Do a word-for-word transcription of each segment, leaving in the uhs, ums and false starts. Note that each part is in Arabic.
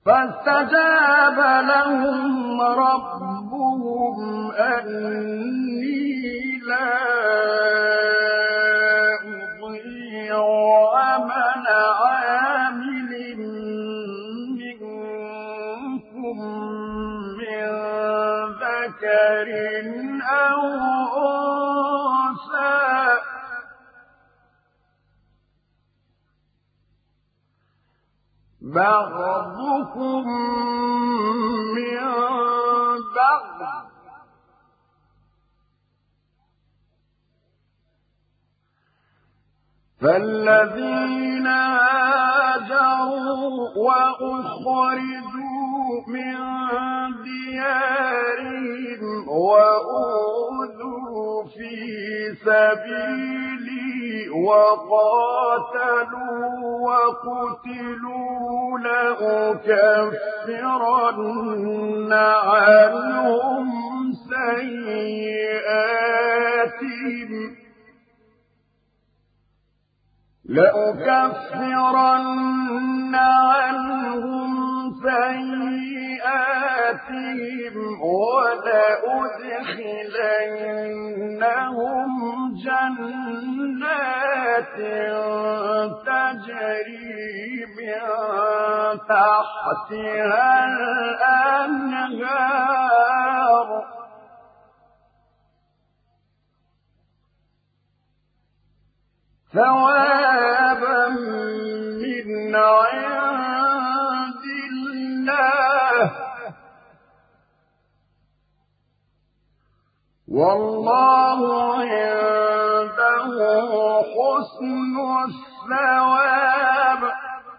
فاستجاب لهم ربهم أني لا أضيع عمل عامل منكم من ذكر أو أنثى بعضكم من بعض فالذين هاجروا وأخرجوا من ديارهم وأوذوا في سبيلي وقاتلوا وقتلوا لأكفرن عنهم سيئاتهم لأكفرن عنهم سيئاتهم ولأدخلنهم جنات تجري من تحتها الأنهار ثوابا من عند الله والله عنده حسن الثواب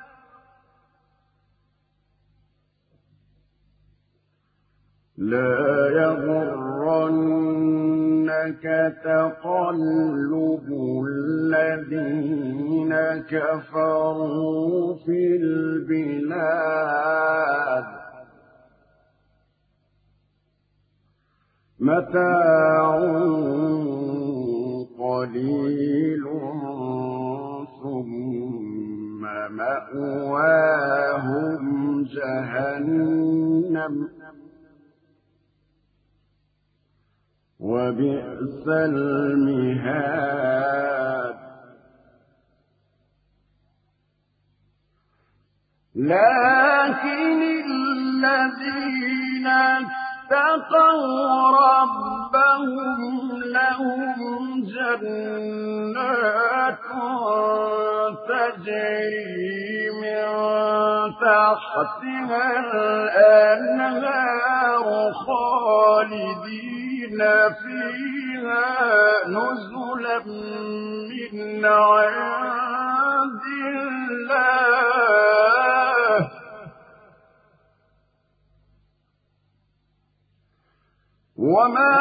لا يغرنك تقلب الذين كفروا في البلاد متاع قليل ثم مأواهم جهنم وبئس المهاد لكن الذين اتقوا ربهم لهم جنات تجري من تحتها الأنهار خالدين فيها نزلا من عند الله وما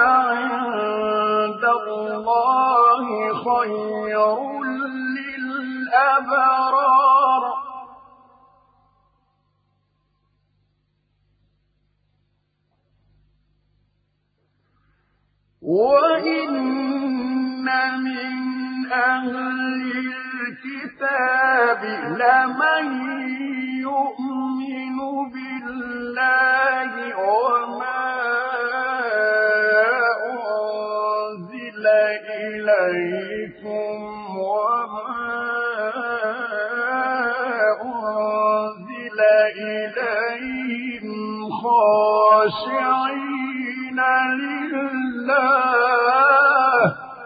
عند الله خير للأبرار وإن من أهل الكتاب لمن يؤمن بالله وما أنزل إليكم وما أنزل إليهم خاشعين لله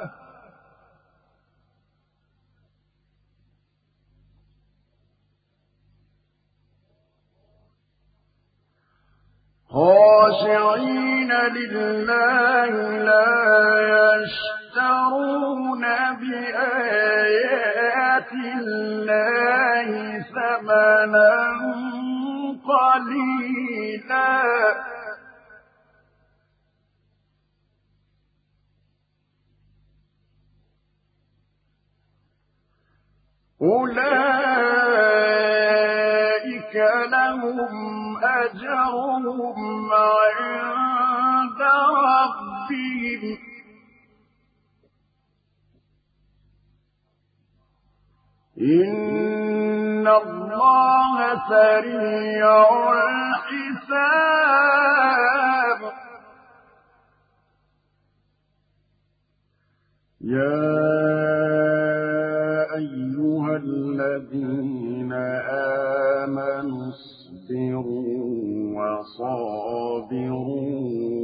خاشعين لله لا يشترون بآيات الله ثمنا قليلا أولئك لهم أجرهم عند ربهم إن إن الله سريع الحساب يا أيها الذين آمنوا اصبروا وصابروا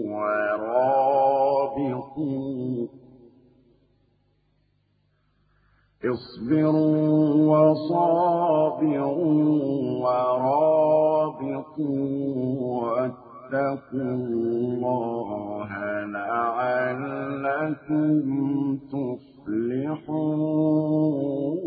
ورابطوا اصبروا وصابروا ورابطوا واتقوا الله لعلكم تفلحون